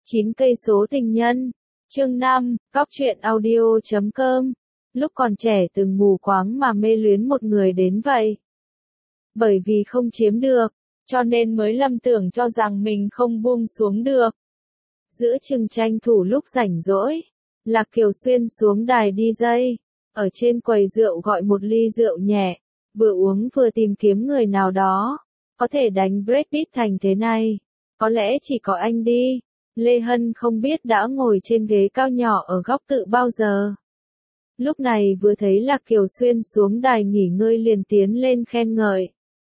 9 cây số tình nhân. Chương 5, Góc truyện audio.com. Lúc còn trẻ từng mù quáng mà mê luyến một người đến vậy. Bởi vì không chiếm được, cho nên mới lầm tưởng cho rằng mình không buông xuống được. Giữa chừng tranh thủ lúc rảnh rỗi, Lạc Kiều Xuyên xuống đài DJ, ở trên quầy rượu gọi một ly rượu nhẹ, vừa uống vừa tìm kiếm người nào đó, có thể đánh Brad Pitt thành thế này. Có lẽ chỉ có anh đi. Lê Hân không biết đã ngồi trên ghế cao nhỏ ở góc tự bao giờ. Lúc này vừa thấy Lạc Kiều Xuyên xuống đài nghỉ ngơi liền tiến lên khen ngợi.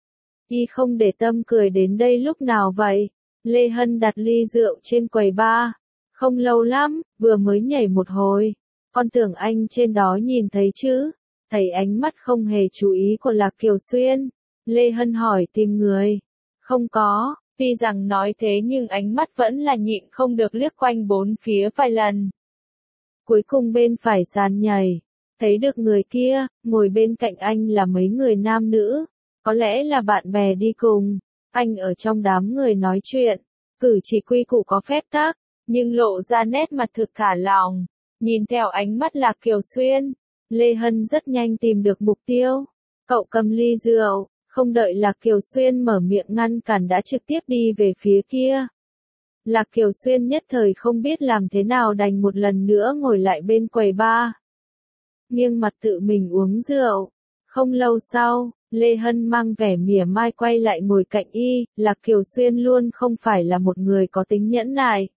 Y không để tâm cười đến đây lúc nào vậy? Lê Hân đặt ly rượu trên quầy bar. Không lâu lắm, vừa mới nhảy một hồi. Con tưởng anh trên đó nhìn thấy chứ? Thấy ánh mắt không hề chú ý của Lạc Kiều Xuyên. Lê Hân hỏi tìm người. Không có. Tuy rằng nói thế nhưng ánh mắt vẫn là nhịn không được liếc quanh bốn phía vài lần. Cuối cùng bên phải sàn nhảy, thấy được người kia, ngồi bên cạnh anh là mấy người nam nữ, có lẽ là bạn bè đi cùng. Anh ở trong đám người nói chuyện, cử chỉ quy củ có phép tắc, nhưng lộ ra nét mặt thực thả lòng. Nhìn theo ánh mắt Lạc Kiều Xuyên, Lê Hân rất nhanh tìm được mục tiêu. Cậu cầm ly rượu. Không đợi Lạc Kiều Xuyên mở miệng ngăn cản đã trực tiếp đi về phía kia. Lạc Kiều Xuyên nhất thời không biết làm thế nào đành một lần nữa ngồi lại bên quầy bar. Nghiêng mặt tự mình uống rượu. Không lâu sau, Lê Hân mang vẻ mỉa mai quay lại ngồi cạnh y. Lạc Kiều Xuyên luôn không phải là một người có tính nhẫn nại.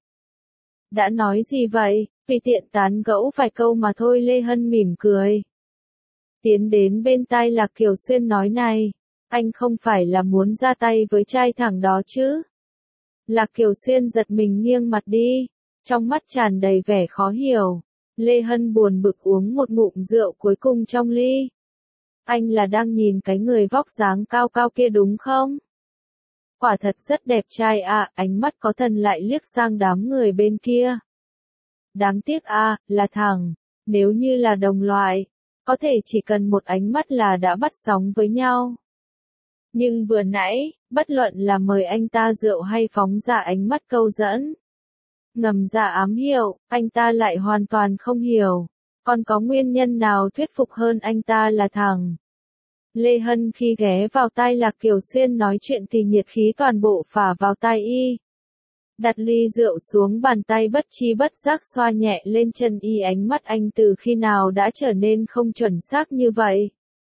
Đã nói gì vậy, vì tiện tán gẫu vài câu mà thôi. Lê Hân mỉm cười. Tiến đến bên tai Lạc Kiều Xuyên nói này. Anh không phải là muốn ra tay với trai thẳng đó chứ? Lạc Kiều Xuyên giật mình nghiêng mặt đi, trong mắt tràn đầy vẻ khó hiểu. Lê Hân buồn bực uống một ngụm rượu cuối cùng trong ly. Anh là đang nhìn cái người vóc dáng cao cao kia đúng không? Quả thật rất đẹp trai à, ánh mắt có thần lại liếc sang đám người bên kia. Đáng tiếc à, là thẳng, nếu như là đồng loại, có thể chỉ cần một ánh mắt là đã bắt sóng với nhau. Nhưng vừa nãy, bất luận là mời anh ta rượu hay phóng ra ánh mắt câu dẫn, ngầm ra ám hiệu, anh ta lại hoàn toàn không hiểu. Còn có nguyên nhân nào thuyết phục hơn anh ta là thẳng? Lê Hân khi ghé vào tai Lạc Kiều Xuyên nói chuyện thì nhiệt khí toàn bộ phả vào tai y. Đặt ly rượu xuống bàn tay bất chi bất giác xoa nhẹ lên chân y. Ánh mắt anh từ khi nào đã trở nên không chuẩn xác như vậy?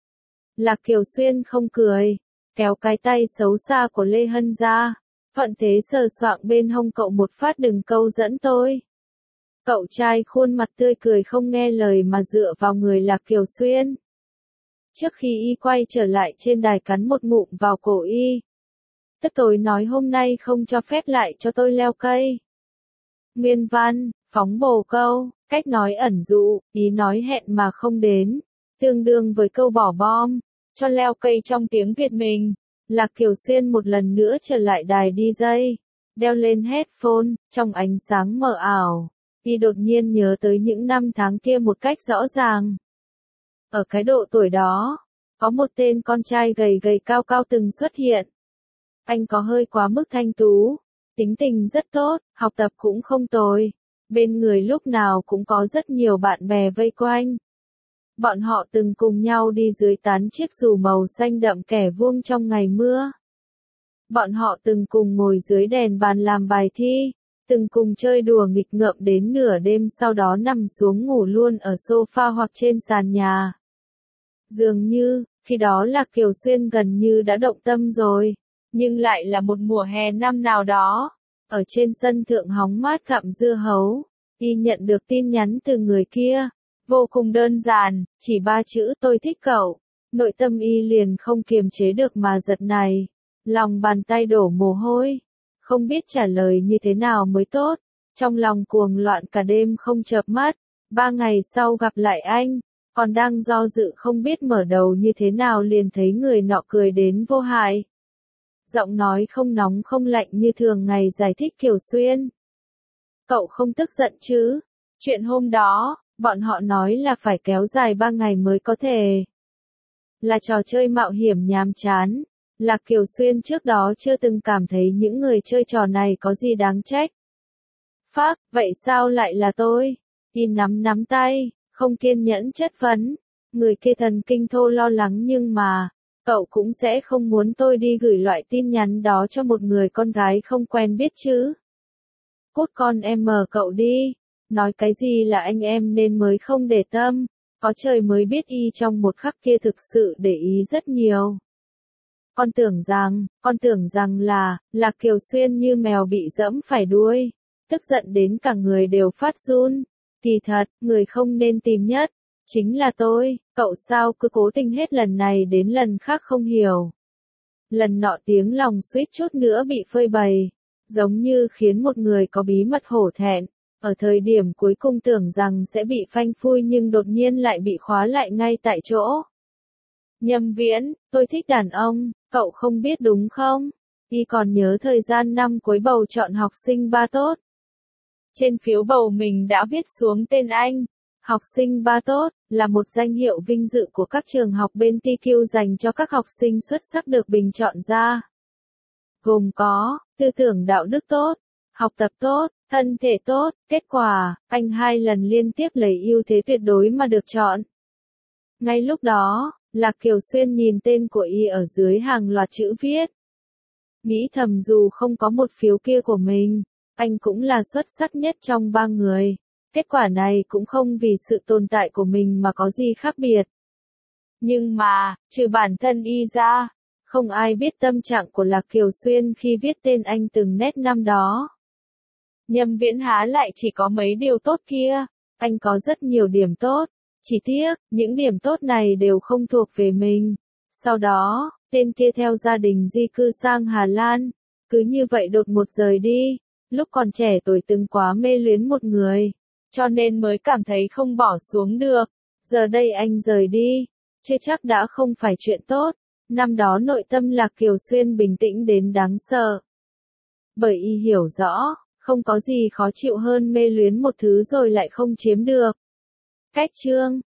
Lạc Kiều Xuyên không cười. Kéo cái tay xấu xa của Lê Hân ra, thuận thế sờ soạng bên hông cậu một phát đừng câu dẫn tôi. Cậu trai khuôn mặt tươi cười không nghe lời mà dựa vào người Lạc Kiều Xuyên. Trước khi y quay trở lại trên đài cắn một ngụm vào cổ y. Tức tối nói hôm nay không cho phép lại cho tôi leo cây. Nguyên văn, phóng bồ câu, cách nói ẩn dụ, ý nói hẹn mà không đến, tương đương với câu bỏ bom. Cho leo cây trong tiếng Việt mình. Lạc Kiều Xuyên một lần nữa trở lại đài DJ, đeo lên headphone, trong ánh sáng mờ ảo, y đột nhiên nhớ tới những năm tháng kia một cách rõ ràng. Ở cái độ tuổi đó, có một tên con trai gầy gầy cao cao từng xuất hiện. Anh có hơi quá mức thanh tú, tính tình rất tốt, học tập cũng không tồi, bên người lúc nào cũng có rất nhiều bạn bè vây quanh. Bọn họ từng cùng nhau đi dưới tán chiếc dù màu xanh đậm kẻ vuông trong ngày mưa. Bọn họ từng cùng ngồi dưới đèn bàn làm bài thi, từng cùng chơi đùa nghịch ngợm đến nửa đêm sau đó nằm xuống ngủ luôn ở sofa hoặc trên sàn nhà. Dường như, khi đó Lạc Kiều Xuyên gần như đã động tâm rồi, nhưng lại là một mùa hè năm nào đó, ở trên sân thượng hóng mát gặm dưa hấu, y nhận được tin nhắn từ người kia. Vô cùng đơn giản, chỉ 3 chữ tôi thích cậu. Nội tâm y liền không kiềm chế được mà giật này. Lòng bàn tay đổ mồ hôi. Không biết trả lời như thế nào mới tốt. Trong lòng cuồng loạn cả đêm không chợp mắt. 3 ngày sau gặp lại anh. Còn đang do dự không biết mở đầu như thế nào liền thấy người nọ cười đến vô hại. Giọng nói không nóng không lạnh như thường ngày giải thích Kiều Xuyên. Cậu không tức giận chứ? Chuyện hôm đó. Bọn họ nói là phải kéo dài 3 ngày mới có thể. Là trò chơi mạo hiểm nhàm chán. Lạc Kiều Xuyên trước đó chưa từng cảm thấy những người chơi trò này có gì đáng trách. Phác, vậy sao lại là tôi? Y nắm nắm tay, không kiên nhẫn chất vấn. Người kia thần kinh thô lo lắng nhưng mà, cậu cũng sẽ không muốn tôi đi gửi loại tin nhắn đó cho một người con gái không quen biết chứ. Cút con em mờ cậu đi. Nói cái gì là anh em nên mới không để tâm. Có trời mới biết y trong một khắc kia thực sự để ý rất nhiều. Con tưởng rằng là Kiều Xuyên như mèo bị dẫm phải đuôi. Tức giận đến cả người đều phát run. Kỳ thật, người không nên tìm nhất. Chính là tôi, cậu sao cứ cố tình hết lần này đến lần khác không hiểu. Lần nọ tiếng lòng suýt chút nữa bị phơi bày. Giống như khiến một người có bí mật hổ thẹn. Ở thời điểm cuối cùng tưởng rằng sẽ bị phanh phui nhưng đột nhiên lại bị khóa lại ngay tại chỗ. Nhâm Viễn, tôi thích đàn ông, cậu không biết đúng không? Y còn nhớ thời gian năm cuối bầu chọn học sinh ba tốt. Trên phiếu bầu mình đã viết xuống tên anh. Học sinh ba tốt là một danh hiệu vinh dự của các trường học bên TQ dành cho các học sinh xuất sắc được bình chọn ra. Gồm có tư tưởng đạo đức tốt, học tập tốt, thân thể tốt. Kết quả, anh 2 lần liên tiếp lấy ưu thế tuyệt đối mà được chọn. Ngay lúc đó, Lạc Kiều Xuyên nhìn tên của y ở dưới hàng loạt chữ viết. Nghĩ thầm dù không có một phiếu kia của mình, anh cũng là xuất sắc nhất trong 3 người. Kết quả này cũng không vì sự tồn tại của mình mà có gì khác biệt. Nhưng mà, trừ bản thân y ra, không ai biết tâm trạng của Lạc Kiều Xuyên khi viết tên anh từng nét năm đó. Nhâm Viễn há lại chỉ có mấy điều tốt kia, anh có rất nhiều điểm tốt. Chỉ tiếc, những điểm tốt này đều không thuộc về mình. Sau đó, tên kia theo gia đình di cư sang Hà Lan. Cứ như vậy đột ngột rời đi. Lúc còn trẻ tôi từng quá mê luyến một người. Cho nên mới cảm thấy không bỏ xuống được. Giờ đây anh rời đi. Chưa chắc đã không phải chuyện tốt. Năm đó nội tâm Lạc Kiều Xuyên bình tĩnh đến đáng sợ. Bởi y hiểu rõ, không có gì khó chịu hơn mê luyến một thứ rồi lại không chiếm được. Cách chương